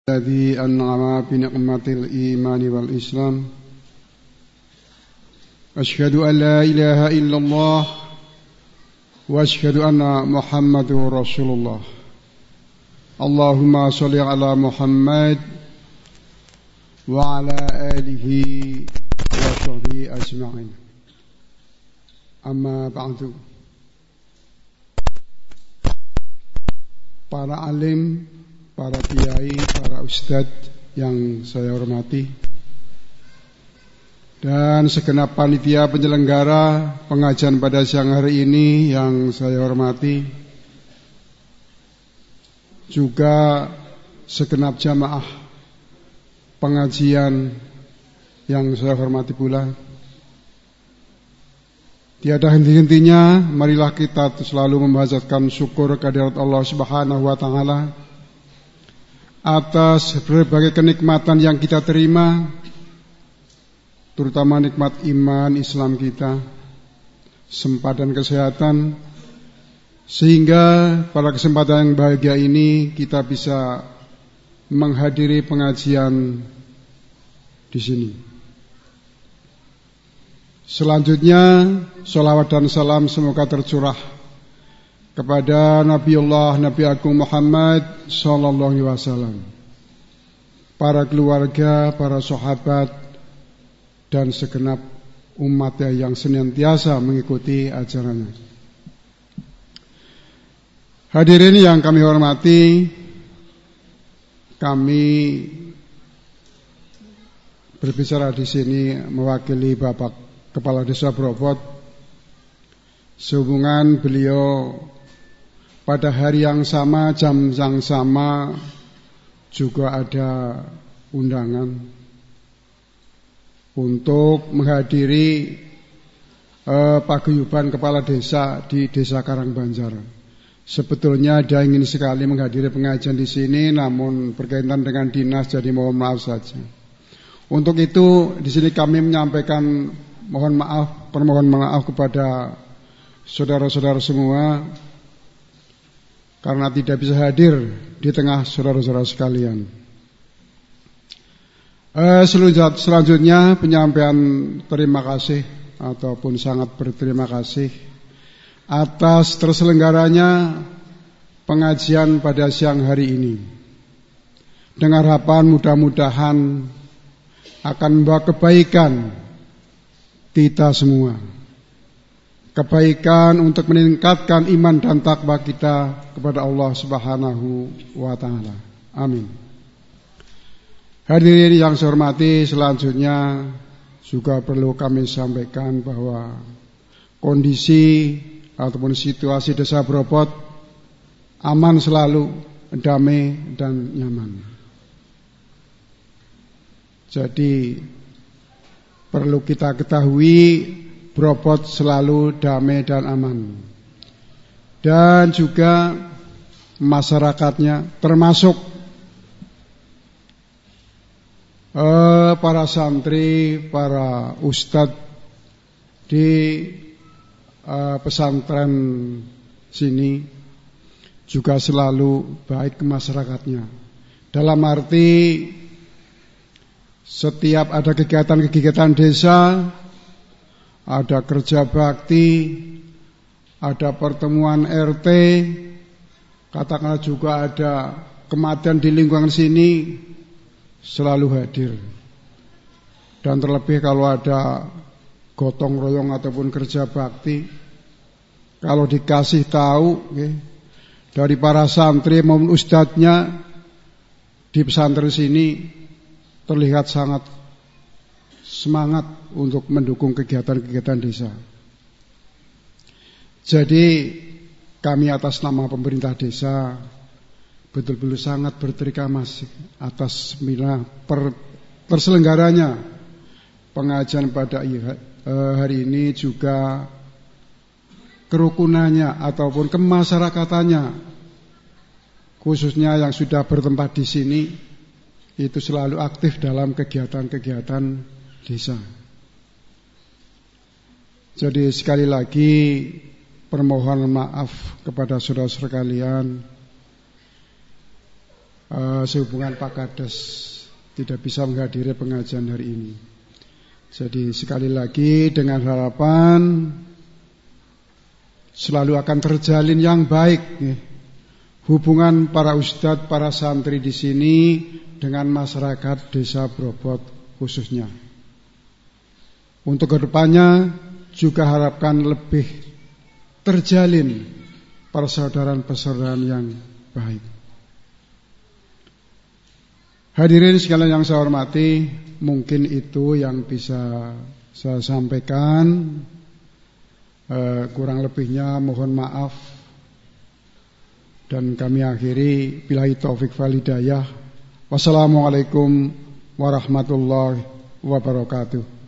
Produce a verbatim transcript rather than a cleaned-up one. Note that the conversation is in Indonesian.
الذي أنعم بنعمة الإيمان والإسلام أشهد أن لا إله إلا الله وأشهد أن محمد رسول الله اللهم صل على محمد وعلى آله وصحبه أجمعين أما بعد. Para alim, para kiai, para ustadz yang saya hormati, dan segenap panitia penyelenggara pengajian pada siang hari ini yang saya hormati, juga segenap jamaah pengajian yang saya hormati pula. Tiada henti-hentinya, marilah kita selalu memanjatkan syukur kehadirat Allah Subhanahu wa taala atas berbagai kenikmatan yang kita terima, terutama nikmat iman Islam kita, sempat dan kesehatan, sehingga pada kesempatan yang bahagia ini kita bisa menghadiri pengajian di sini. Selanjutnya, sholawat dan salam semoga tercurah kepada Nabiullah Nabi Agung Muhammad sallallahu alaihi wasallam, para keluarga, para sahabat, dan segenap umatnya yang senantiasa mengikuti ajarannya. Hadirin yang kami hormati, kami berbicara di sini mewakili Bapak Kepala Desa Bropot, sehubungan beliau pada hari yang sama, jam yang sama juga ada undangan untuk menghadiri eh, paguyuban kepala desa di Desa Karangbanjar. Sebetulnya dia ingin sekali menghadiri pengajian di sini, namun berkaitan dengan dinas, jadi mohon maaf saja. Untuk itu di sini kami menyampaikan mohon maaf, permohon maaf kepada saudara-saudara semua karena tidak bisa hadir di tengah saudara-saudara sekalian. Eh, selanjutnya penyampaian terima kasih ataupun sangat berterima kasih atas terselenggaranya pengajian pada siang hari ini. Dengan harapan mudah-mudahan akan membawa kebaikan kita semua, kebaikan untuk meningkatkan iman dan takwa kita kepada Allah Subhanahu wa taala. Amin. Hadirin yang saya hormati, selanjutnya juga perlu kami sampaikan bahwa kondisi ataupun situasi Desa Bropot aman selalu, damai dan nyaman. Jadi perlu kita ketahui, Bropot selalu damai dan aman. Dan juga masyarakatnya, termasuk eh, para santri, para ustadz di eh, pesantren sini juga selalu baik ke masyarakatnya. Dalam arti setiap ada kegiatan-kegiatan desa, ada kerja bakti, ada pertemuan R T, katakanlah juga ada kematian di lingkungan sini, selalu hadir. Dan terlebih kalau ada gotong royong ataupun kerja bakti, kalau dikasih tahu okay, dari para santri maupun ustadznya di pesantren sini, terlihat sangat semangat untuk mendukung kegiatan-kegiatan desa. Jadi kami atas nama pemerintah desa betul-betul sangat berterima kasih atas bila per, terselenggaranya pengajian pada hari ini, juga kerukunannya ataupun kemasyarakatannya, khususnya yang sudah bertempat di sini, itu selalu aktif dalam kegiatan-kegiatan desa. Jadi sekali lagi permohonan maaf kepada saudara-saudara sekalian uh, sehubungan Pak Kades tidak bisa menghadiri pengajian hari ini. Jadi sekali lagi dengan harapan selalu akan terjalin yang baik nih, hubungan para ustadz, para santri di sini dengan masyarakat Desa Brobot khususnya. Untuk kedepannya juga harapkan lebih terjalin persaudaraan-persaudaraan yang baik. Hadirin sekalian yang saya hormati, mungkin itu yang bisa saya sampaikan. Eh, kurang lebihnya mohon maaf. Dan kami akhiri billahi taufik wal hidayah. Wassalamualaikum warahmatullahi wabarakatuh.